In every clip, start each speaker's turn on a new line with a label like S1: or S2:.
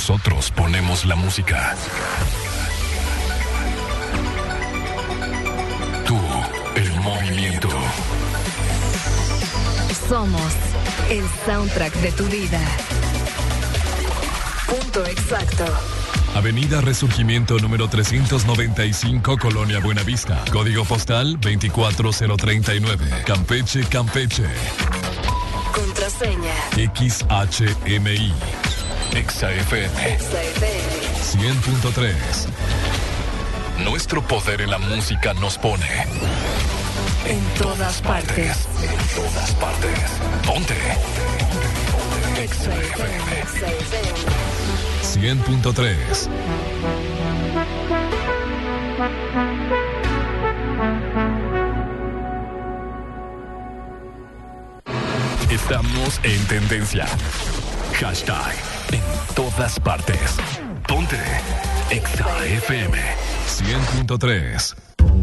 S1: Nosotros ponemos la música. Tú, el movimiento.
S2: Somos el soundtrack de tu vida. Punto exacto.
S1: Avenida Resurgimiento número 395, Colonia Buenavista. Código postal 24039. Campeche, Campeche.
S2: Contraseña
S1: XHMI. XFM 100.3. Nuestro poder en la música nos pone
S2: en todas partes.
S1: En todas partes. Ponte.
S2: XFM
S1: 100.3. Estamos en tendencia. Hashtag en todas partes. Ponte XFM 100.3.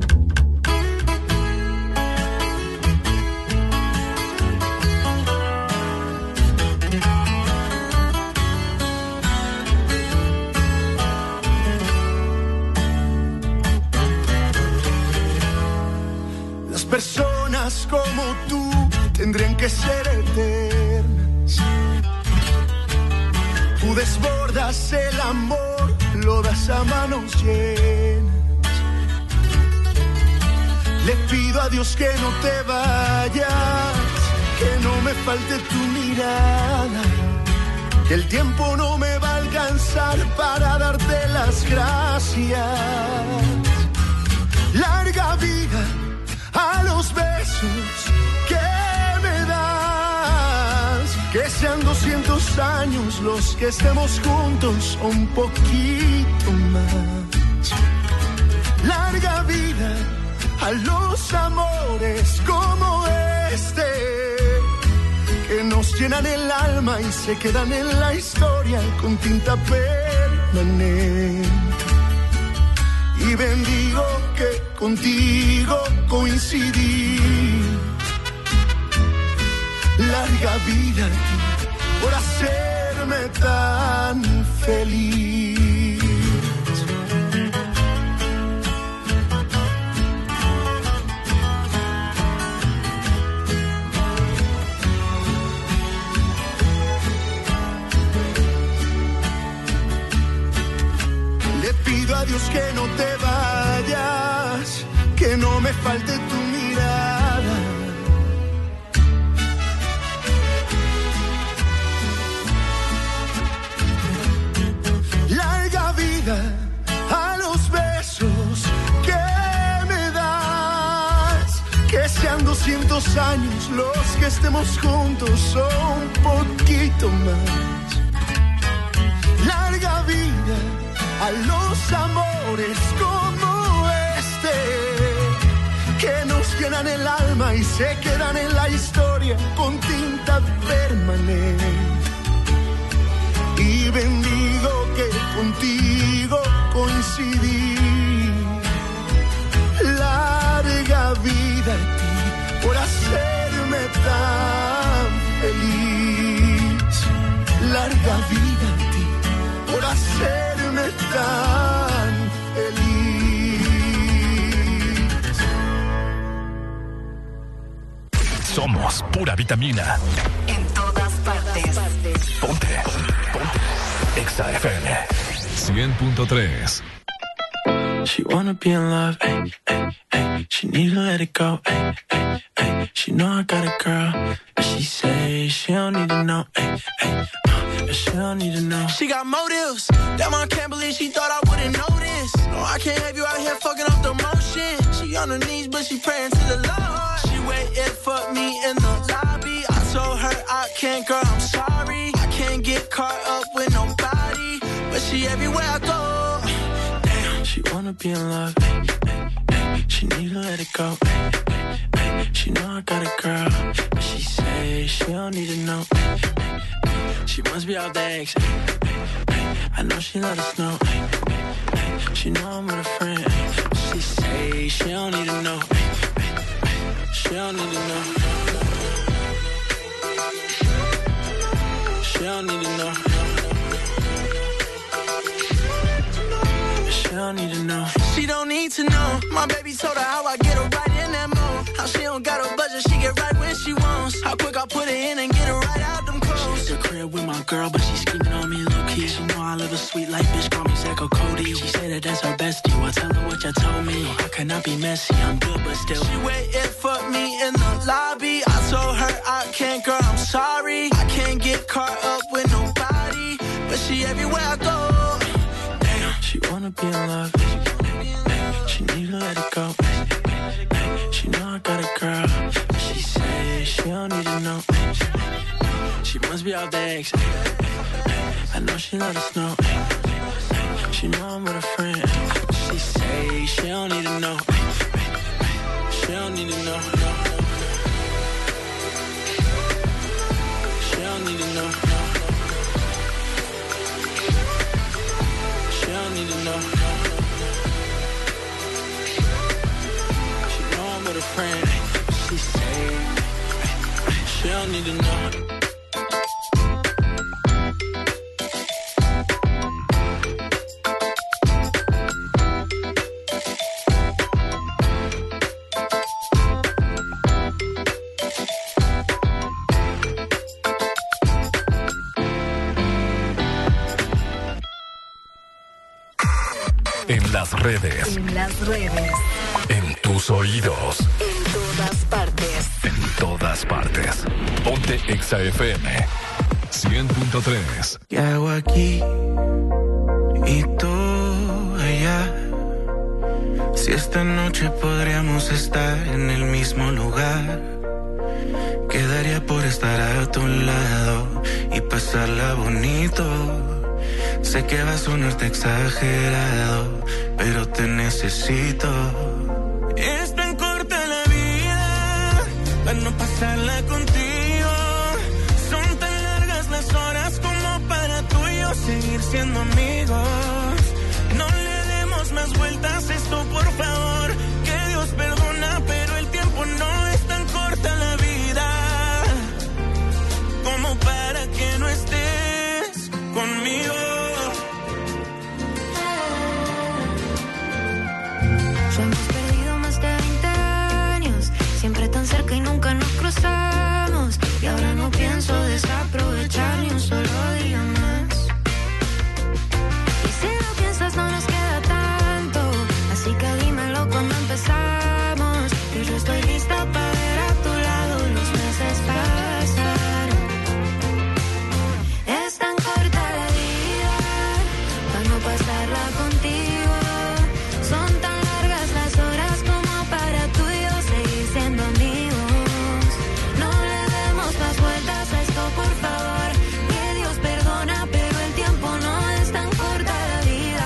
S3: Las personas como tú tendrían que ser eternas. Tú desbordas el amor, lo das a manos llenas. Le pido a Dios que no te vayas, que no me falte tu mirada. Que el tiempo no me va a alcanzar para darte las gracias. Larga vida a los besos que me das, que sean 200 años los que estemos juntos o un poquito más. Larga vida a los amores como este, que nos llenan el alma y se quedan en la historia con tinta permanente. Y bendigo que contigo coincidí. Larga vida a ti por hacerme tan feliz. Le pido a Dios que no te vayas, que no me falte tu mirada. Larga vida a los besos que me das, que sean 200 años los que estemos juntos o un poquito más. Larga vida a los amores como este, que nos llenan el alma y se quedan en la historia con tinta permanente. Y bendigo que contigo coincidí. Larga vida a ti por hacerme tan feliz. Larga vida a ti por hacerme tan feliz.
S1: Somos pura vitamina.
S2: En todas partes.
S1: Ponte XFM 100.3.
S4: She wanna be in love, ay, ay, ay. She need to let it go, ay, ay, ay. She know I got a girl, but she say she don't need to know, ay, ay. She don't need to know. She got motives, damn I can't believe she thought I wouldn't know this. No, I can't have you out here fucking up the motion. She on her knees, but she praying to the Lord. She waited for me in the lobby. I told her I can't, girl, I'm sorry. I can't get caught up with nobody, but she everywhere I go. She wanna be in love, ay, ay, ay. She need to let it go, ay, ay, ay. She know I got a girl, but she say she don't need to know, ay, ay, ay. She must be out there, ay, ay. I know she let us know, ay, ay, ay. She know I'm with a friend, but she say she don't need to know, ay, ay, ay. She don't need to know. She don't need to know.
S5: My baby told her how I get her right in that mood. How she don't got a budget, she get right when she wants. How quick I put it in and get her right out them clothes.
S4: She at the crib with my girl, but she scheming on me low-key. She know I live a sweet life, bitch, call me Zach or Cody. She said that that's her bestie, well tell her what you told me. I cannot be messy, I'm good, but still.
S5: She waited for me in the lobby. I told her I can't, girl, I'm sorry. I can't get caught up with nobody, but she everywhere I go.
S4: Damn, she wanna be in love. She need to let it go. She know I got a girl, but she say she don't need to know. She must be out there. I know she let us know. She know I'm with a friend. She say she don't need to know. She don't need to know. She don't need to know. She don't need to know. She know I'm with a friend. She say she don't need to know.
S1: En las redes.
S2: En las redes.
S1: En tus oídos.
S2: En todas partes.
S1: En todas partes. Ponte Exa FM 100.3.
S4: ¿Qué hago aquí? Y tú allá. Si esta noche podríamos estar en el mismo lugar, quedaría por estar a tu lado y pasarla bonito. Sé que va a sonarte exagerado, pero te necesito. Es tan corta la vida para no pasarla contigo. Son tan largas las horas como para tú y yo seguir siendo amigos. No le demos más vueltas a esto, por favor. Que Dios perdona, pero el tiempo no es tan corta la vida como para que no estés conmigo.
S6: Hemos perdido más de 20 años, siempre tan cerca y nunca nos cruzamos. Y ahora no pienso desaprovechar ni un solo día más. Y si lo piensas no nos queda tanto, así que dímelo cuando empezamos. Que yo estoy lista para ver a tu lado los meses pasar. Es tan corta la vida para no pasarla contigo. Son tan las horas como para tú y yo seguir siendo amigos. No le demos más vueltas a esto, por favor. Que Dios perdona, pero el tiempo no es tan corta la vida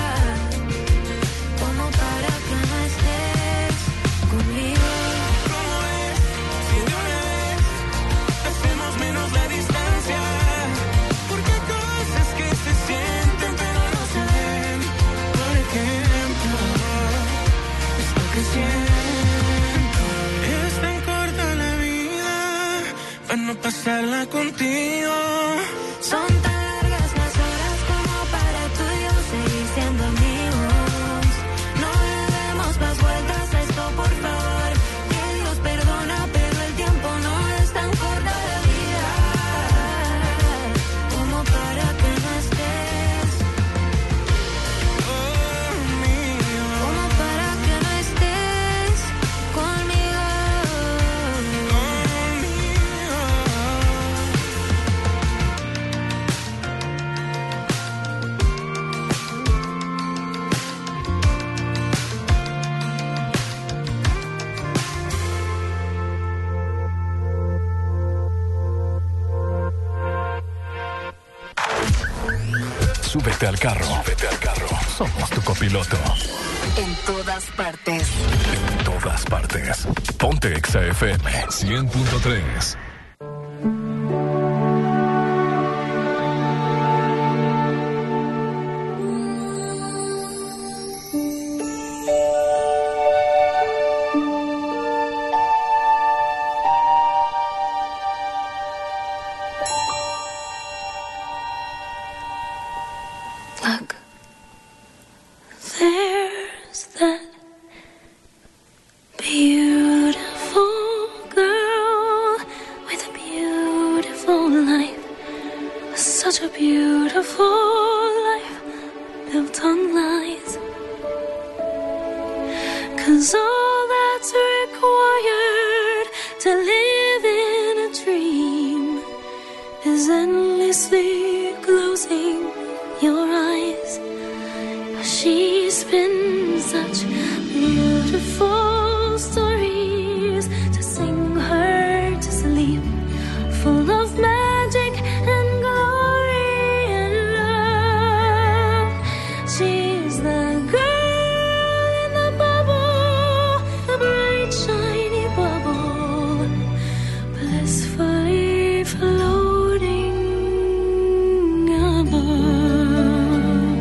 S6: como para que no estés conmigo.
S4: ¿Cómo es? Si de una vez hacemos menos la distancia, porque hay cosas que se sienten pero no se ven. Por ejemplo, que siento. Es tan corta la vida para no pasarla contigo.
S6: Son tan largas las horas como para tú y yo seguir siendo amigos. No le demos más vueltas a esto, por favor. Que Dios perdona, pero el tiempo no es tan corta la vida como para que no estés conmigo. Como para que no estés conmigo.
S1: Súbete al carro. Súbete al carro. Somos tu copiloto.
S2: En todas partes.
S1: En todas partes. Ponte Exa FM 100.3.
S6: Look, there's that such a beautiful life built on lies. 'Cause all that's required to live in a dream is endlessly closing your eyes. She's been such beautiful stories to sing her to sleep, full of magic and glory and love. She's the girl in the bubble, the bright shiny bubble, blissfully floating above.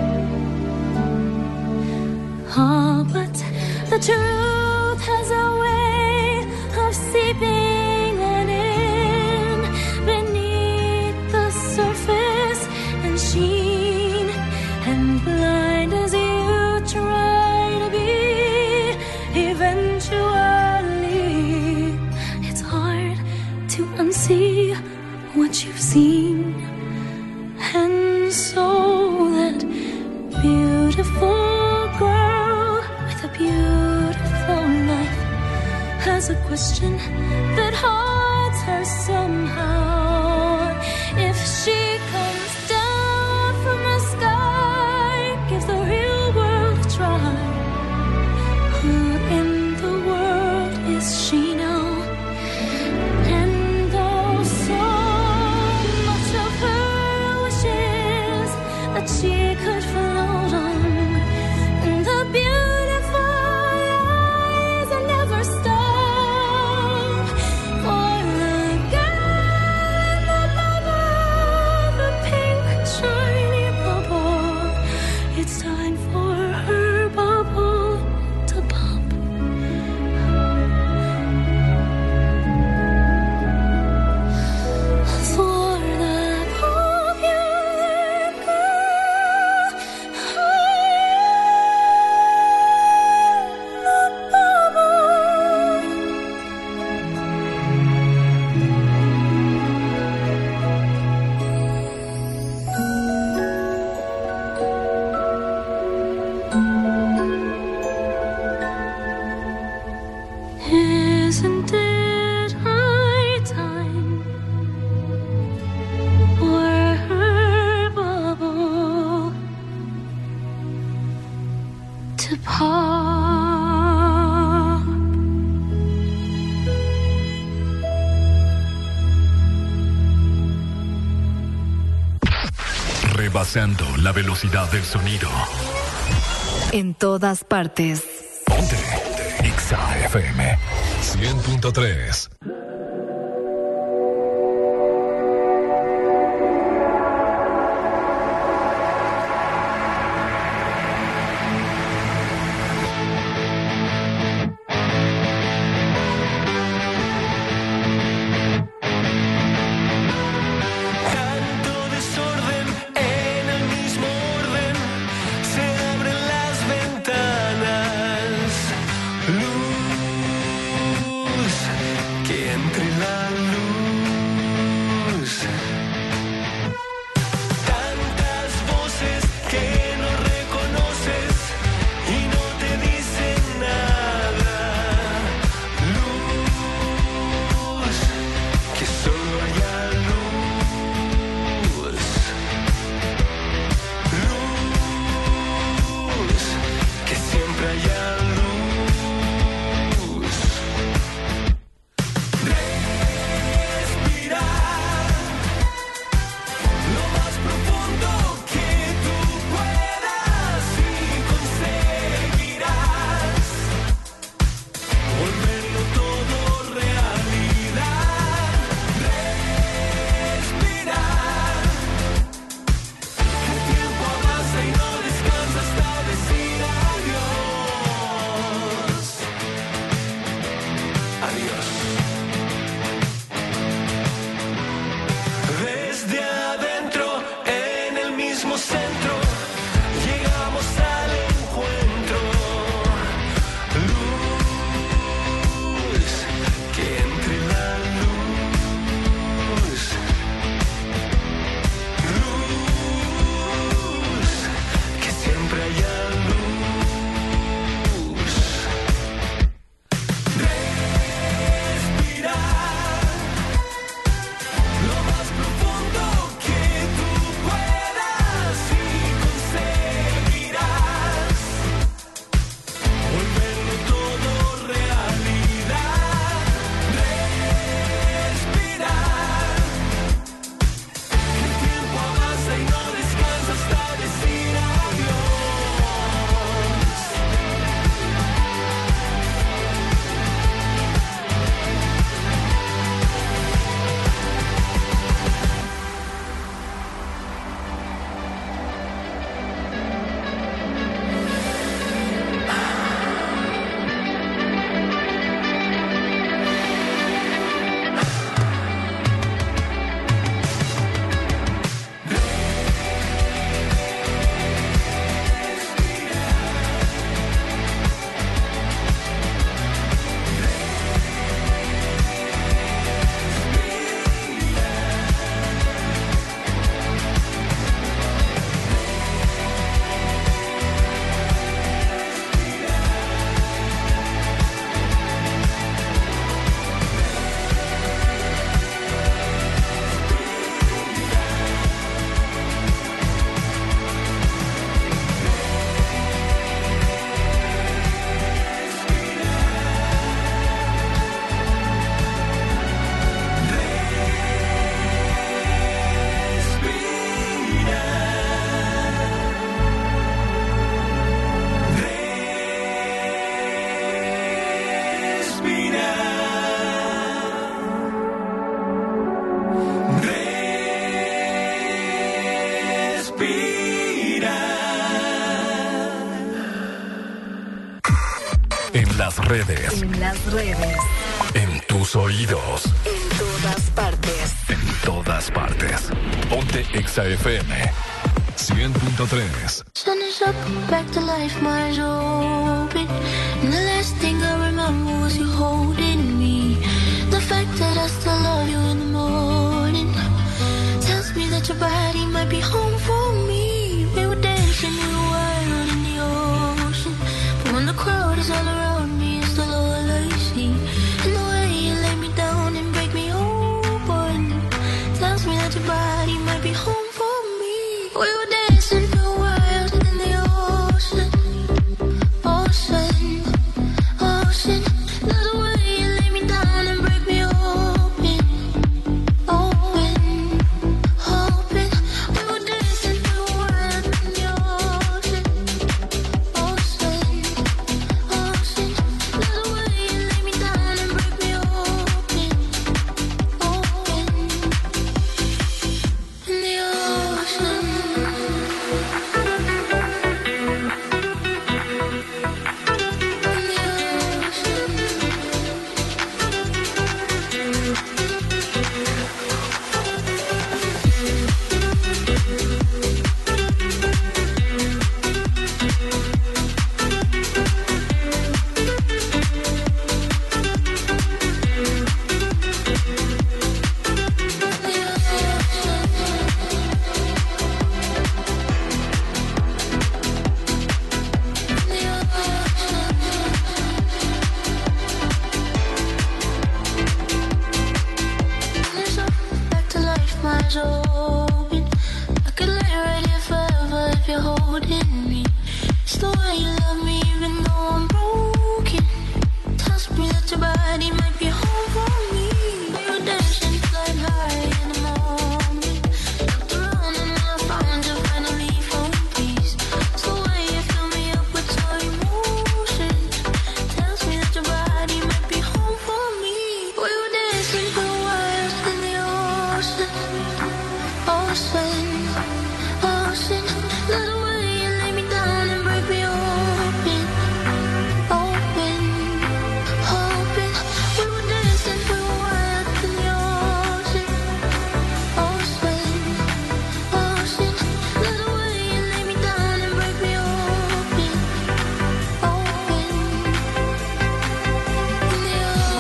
S6: Ah, but the truth has a way of seeping on in beneath the surface and sheen, and blind as you try to be, eventually it's hard to unsee what you've seen. And so that beautiful girl with a beautiful life has a question that haunts her somehow. If she comes down from the sky, gives the real world a try, who in the world is she now? And though so much of her wishes that she could float on, and the beautiful eyes that never stop, for the girl in the bubble, the pink shiny bubble, it's time for her bubble to pop. For the popular girl in the bubble. Isn't it high time for her bubble to pop?
S1: Rebasando la velocidad del sonido.
S2: En todas partes.
S1: Ponte. Exa FM 100.3.
S5: Tanto desorden en el mismo orden, se abren las ventanas, luz que
S1: En las redes.
S2: En las redes.
S1: En tus oídos.
S2: En todas partes.
S1: En todas partes. Ponte Exa FM 100.3.
S6: Sun is up, back to life, my eyes open. And the last thing I remember was you holding me. The fact that I still love you in the morning tells me that your body might be home for me. We were dancing, we were wild in the ocean. But when the crowd is all around me, it's still all I see. And the way you lay me down and break me open tells me that your body might be home for me. We were dancing for a while in the ocean, ocean, ocean. Love the way you lay me down and break me open, open, open. We were dancing for a while in the ocean, ocean, ocean. Love the way you lay me down and break me open, open, in the ocean. Back to life, my eyes open. I could lay right here forever if you're holding me. It's the way you love me even though I'm broken. Tells me that your body might be home for me. We were dancing, flying high in the morning. Looked around and I found you, finally found peace. It's the way you fill me up with your emotion. Tells me that your body might be home for me. We were dancing for a while in the ocean, ocean, ocean. Love the way you lay me down and break me open, open, open. We were dancing for a while in the ocean, ocean, ocean. Love the way you lay me down and break me open, open, in the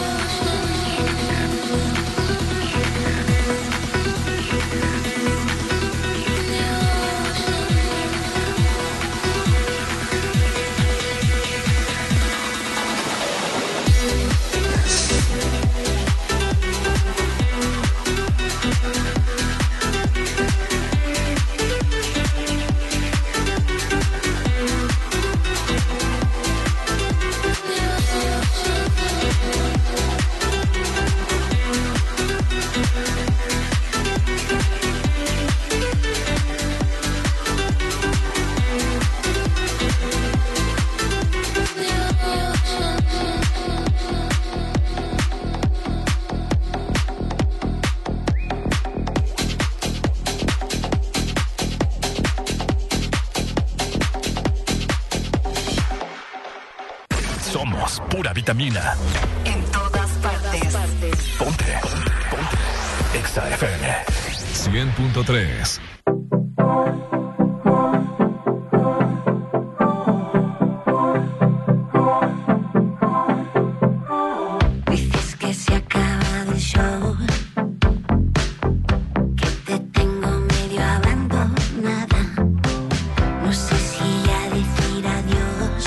S1: Somos pura vitamina.
S2: En todas partes.
S1: Ponte. Exa FM 100.3.
S6: Dices que se acaba el show, que te tengo medio abandonada. No sé si ya decir adiós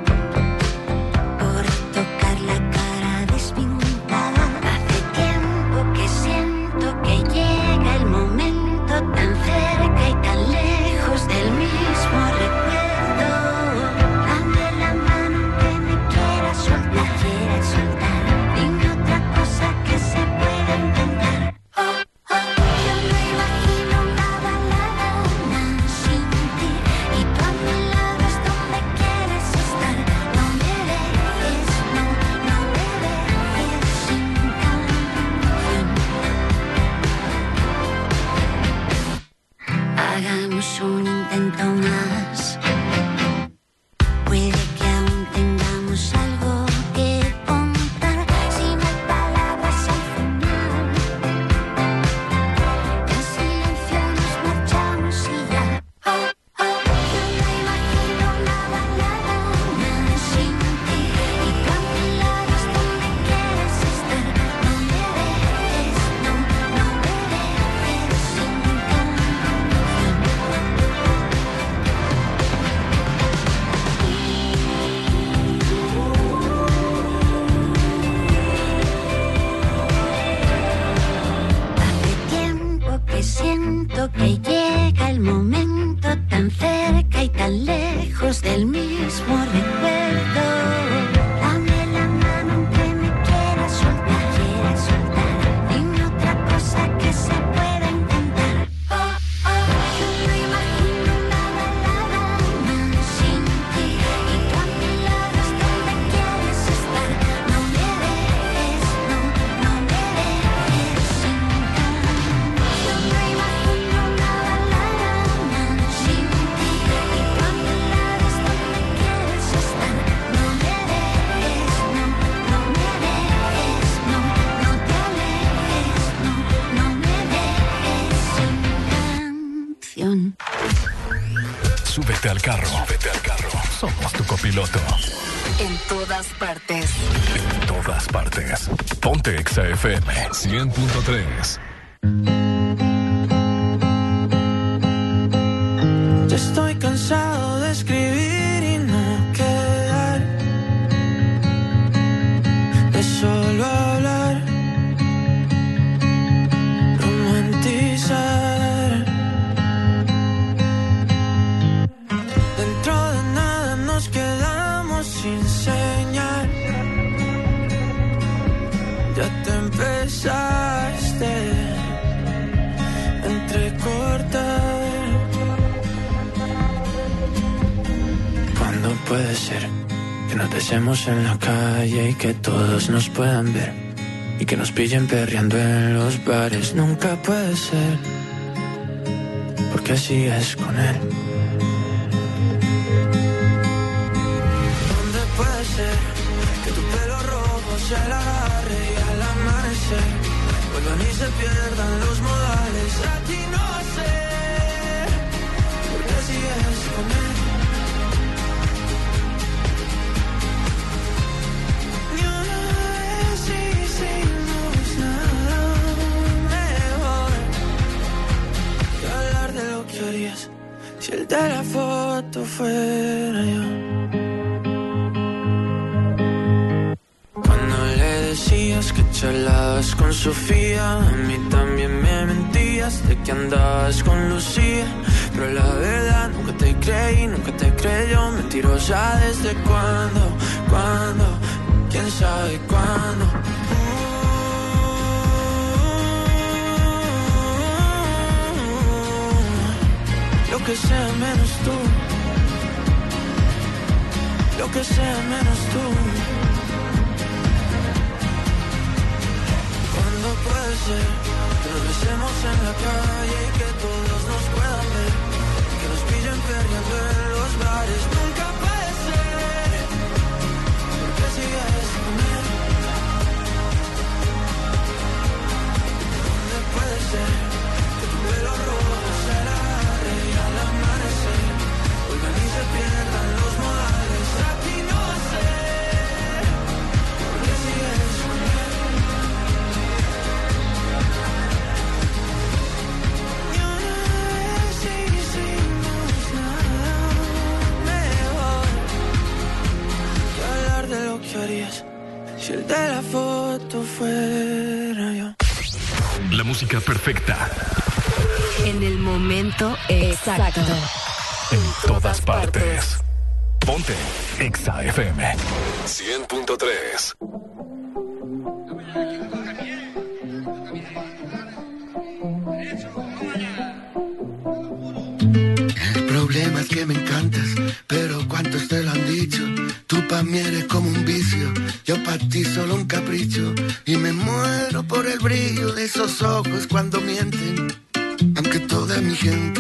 S6: por tocar la cara despintada. Hace tiempo que siento que llega el momento tan cerca y tan lejos del mismo recuerdo. Dame la mano que me quieras soltar. Dime otra cosa que se pueda intentar. Yo no imagino nada la gana sin ti. Y tú a mi lado es donde quieres estar. No me dejes, no me dejes sin canción. Hagamos un intento más. Puede que aún tengamos algo
S1: Súbete al carro. Somos tu copiloto.
S2: En todas partes.
S1: En todas partes. Ponte Exa FM 100.3.
S5: Ya estoy cansado de escribir y no quedar, de solo hablar, romantizar. Dentro de nada nos quedamos sin señal. Ya te empezaste a entrecortar. ¿Cuándo puede ser que nos besemos en la calle y que todos nos puedan ver? Y que nos pillen perreando en los bares. Nunca puede ser, porque así es con él. ¿Dónde puede ser que tu pelo rojo se le agarre y al amanecer vuelvan y se pierdan los modales? A ti no sé, porque así es con él. Si el de la foto fuera yo. Cuando le decías que charlabas con Sofía, a mí también me mentías de que andabas con Lucía. Pero la verdad nunca te creí, nunca te creyó. Mentirosa desde cuándo, quién sabe cuándo. Lo que sea menos tú, lo que sea menos tú. ¿Cuándo puede ser que nos besemos en la calle y que todos nos puedan ver? Que nos pillen perreando en los bares. Nunca puede ser, porque así es con él. ¿Dónde puede ser que tu pelo rojo será? Se pierdan los modales, aquí no sé, porque si es con él. Y una vez hicimos nada mejor que hablar de lo que harías si el de la foto fuera yo.
S1: La música perfecta.
S2: En el momento exacto.
S1: En todas partes. Ponte Exa FM 100.3.
S3: El problema es que me encantas, pero ¿cuántos te lo han dicho? Tú pa' mí eres como un vicio, yo pa' ti solo un capricho. Y me muero por el brillo de esos ojos cuando mienten, aunque toda mi gente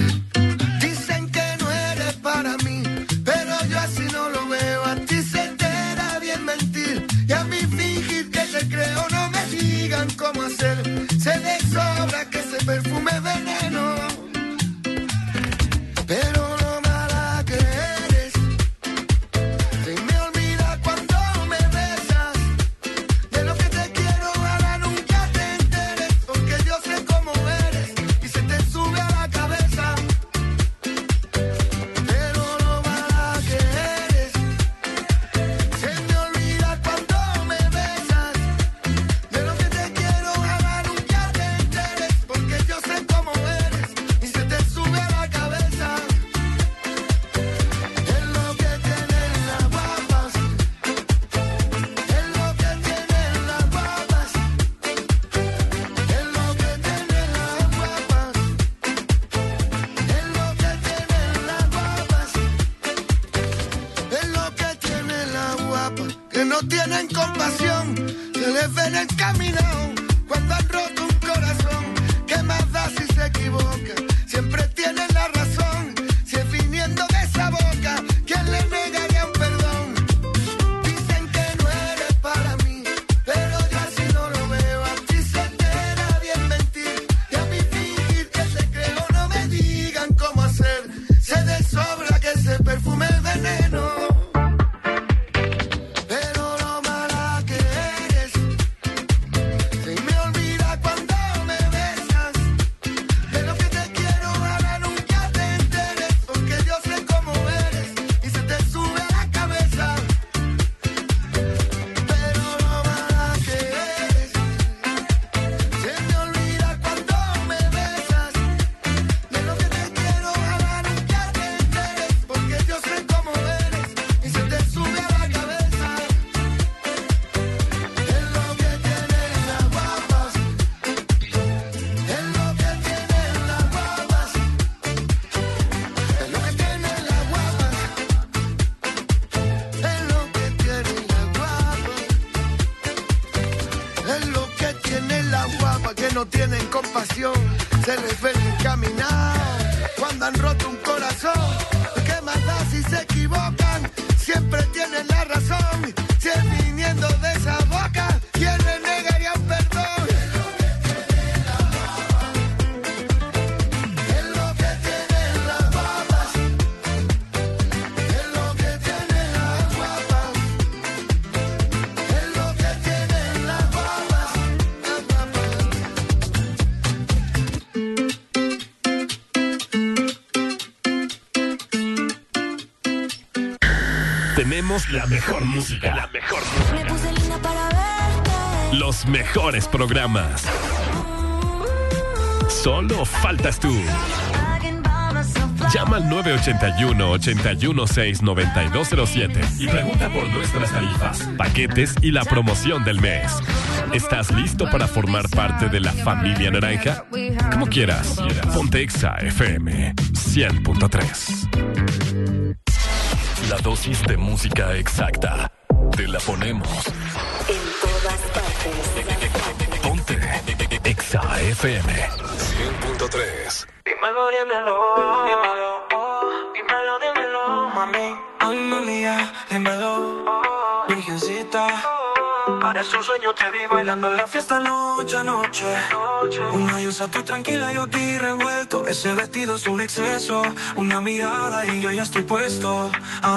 S3: para mí, pero yo así no lo veo. A ti se te da bien mentir y a mí fingir que te creo. No me digan cómo hacer, se de sobra que ese perfume es veneno. Pero lo mala que eres, se me olvida cuando me besas. De lo que te quiero ahora nunca te enteres, porque yo sé cómo eres y se te sube a la cabeza. Tienen compasión, se les ven encaminados cuando han roto un corazón. ¿Qué más da si se equivoca? Siempre tienen la razón. Si es viniendo de esa boca, ¿quién le negaría un perdón? Dicen que no eres para mí, pero yo así no lo veo. A ti se te da bien mentir y a mí fingir que te creo. No me digan cómo hacer. no tienen compasión, se les ve el caminar. Cuando han roto un corazón, ¿qué más da si se equivocan? Siempre tienen la razón, si es viniendo de esa boca, ¿quién le negaría un perdón?
S1: Tenemos la mejor música.
S6: Me puse linda para verte.
S1: Los mejores programas. Solo faltas tú. Llama al 981-816-9207 y pregunta por nuestras tarifas, paquetes y la promoción del mes. ¿Estás listo para formar parte de la familia naranja? Como quieras. Ponte Exa FM 100.3. La dosis de música exacta. Te la ponemos.
S2: En todas partes.
S1: Ponte Exa FM 100.3.
S5: Dímelo, mami. Ay, mía, dímelo, virgencita. Parece un sueño, te vi bailando en la fiesta noche a noche. Una yusa tú tranquila, yo aquí revuelto. Ese vestido es un exceso. Una mirada y yo ya estoy puesto.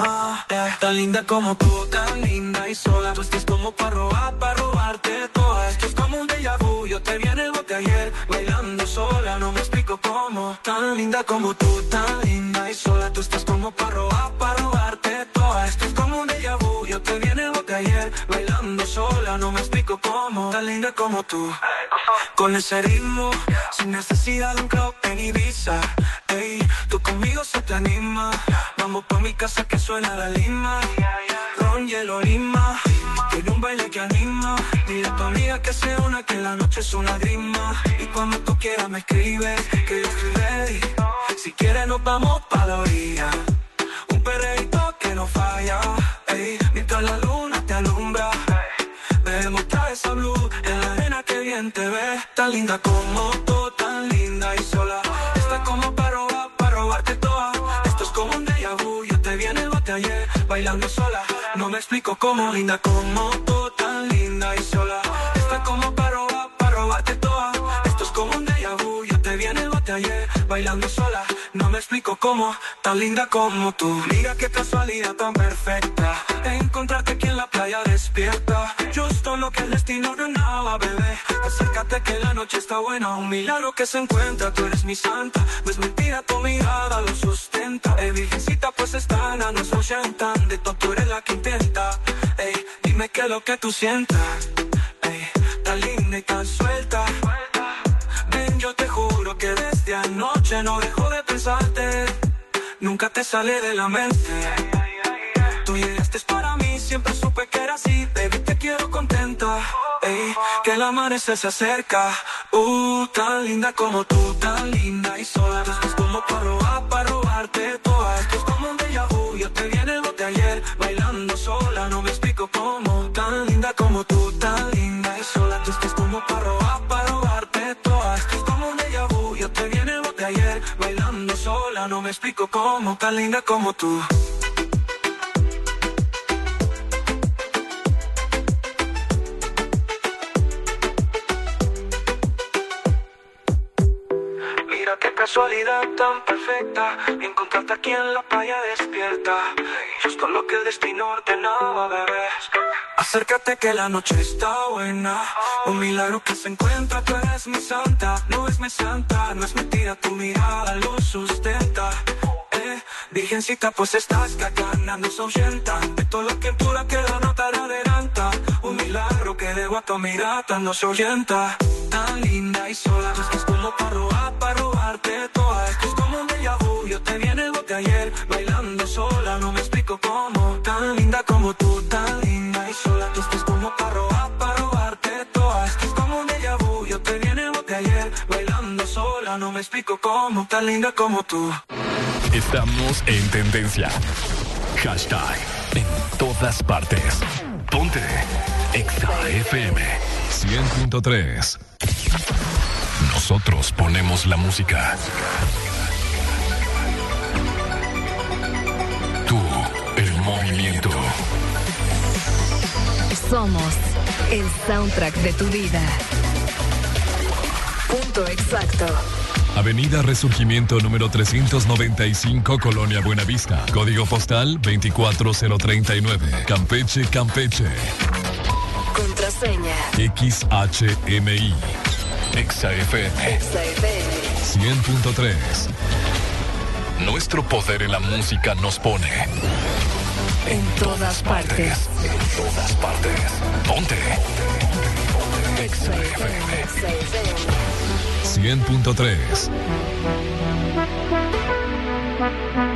S5: Tan linda como tú, tan linda y sola. Tú estás como para robarte toda. Esto es como un déjà vu. Yo te vi en el bote ayer, bailando sola, no me explico cómo. Tan linda como tú, tan linda y sola. Tú estás como para robarte toda. Esto es como un déjà vu. Yo te vi en el bote ayer, bailando sola, no me explico cómo. Tan linda como tú, con ese ritmo, sin necesidad de un club en Ibiza. Ey, tú conmigo se te anima. Vamos pa' mi casa que suena la lima. Ron, hielo, lima. Quiero un baile que anima. Dile a tu amiga que se una, que la noche es una grima. Y cuando tú quieras me escribes, que yo estoy ready. Si quieres nos vamos pa' la orilla. Un perreíto que no falla. Ey, mientras la luna te alumbra. Bebemos trae esa blue en la arena que bien te ve. Tan linda como tú, tan linda y sola. Está como para robarte toda. Esto es como un déjà vu. Yo te vi en el bote ayer, bailando sola. No me explico cómo. Linda como tú, tan linda y sola. Está como para robarte toda. Esto es como un déjà vu. Yo te vi en el bote ayer, bailando sola. No me explico cómo, tan linda como tú. Mira qué casualidad tan perfecta, encontrarte aquí en la playa despierta. Justo lo que el destino ordenaba, bebé. Acércate que la noche está buena. Un milagro que se encuentra, tú eres mi santa. No es mentira, tu mirada lo sustenta. Virgencita, pues esta no nos ahuyentan. De todo tú eres la que intenta. Ey, dime qué es lo que tú sientas. Ey, tan linda y tan suelta. Ven, yo te juro que desde anoche no dejo de pensarte. Nunca te sale de la mente. Tú llegaste para mí, siempre supe que era así. Baby, te quiero contenta. Ey, que el amanecer se acerca. Tan linda como tú, tan linda y sola. Tú estás como para robarte toda. Esto es como un déjà vu. Yo te vi en el bote ayer, bailando sola, no me explico cómo. Tan linda como tú, tan linda y sola. Tú estás como para robarte toda. Esto es como un déjà vu. Yo te vi en el bote ayer, bailando sola, no me explico cómo. Tan linda como tú. Qué casualidad tan perfecta, encontrarte aquí en la playa despierta. Justo lo que el destino ordenaba, bebé. Acércate que la noche está buena. Un milagro que se encuentra, tú eres mi santa. No es mi santa, no es mentira, tu mirada lo sustenta. Virgencita, pues estás que acá nos ahuyentan. De todo lo que pura que la nota la adelanta. Un milagro que de tu mirada no se ahuyenta. Tan linda y sola, tú estás como para robarte toda. Esto es como un déjà vu. Yo te vi en el bote ayer, bailando sola, no me explico cómo. Tan linda como tú, tan linda y sola. Tú estás como para robarte toda. Esto es como un déjà vu. Yo te vi en el bote ayer, bailando sola, no me explico cómo. Tan linda como tú.
S1: Estamos en tendencia. Hashtag en todas partes. Ponte Exa FM 100.3. Nosotros ponemos la música. Tú, el movimiento.
S2: Somos el soundtrack de tu vida. Punto exacto.
S1: Avenida Resurgimiento número 395, Colonia Buenavista. Código postal 24039. Campeche, Campeche.
S2: Contraseña.
S1: XHMI. XFM. 100.3. Nuestro poder en la música nos pone
S2: En todas partes.
S1: En todas partes. Ponte. XFM 100.3.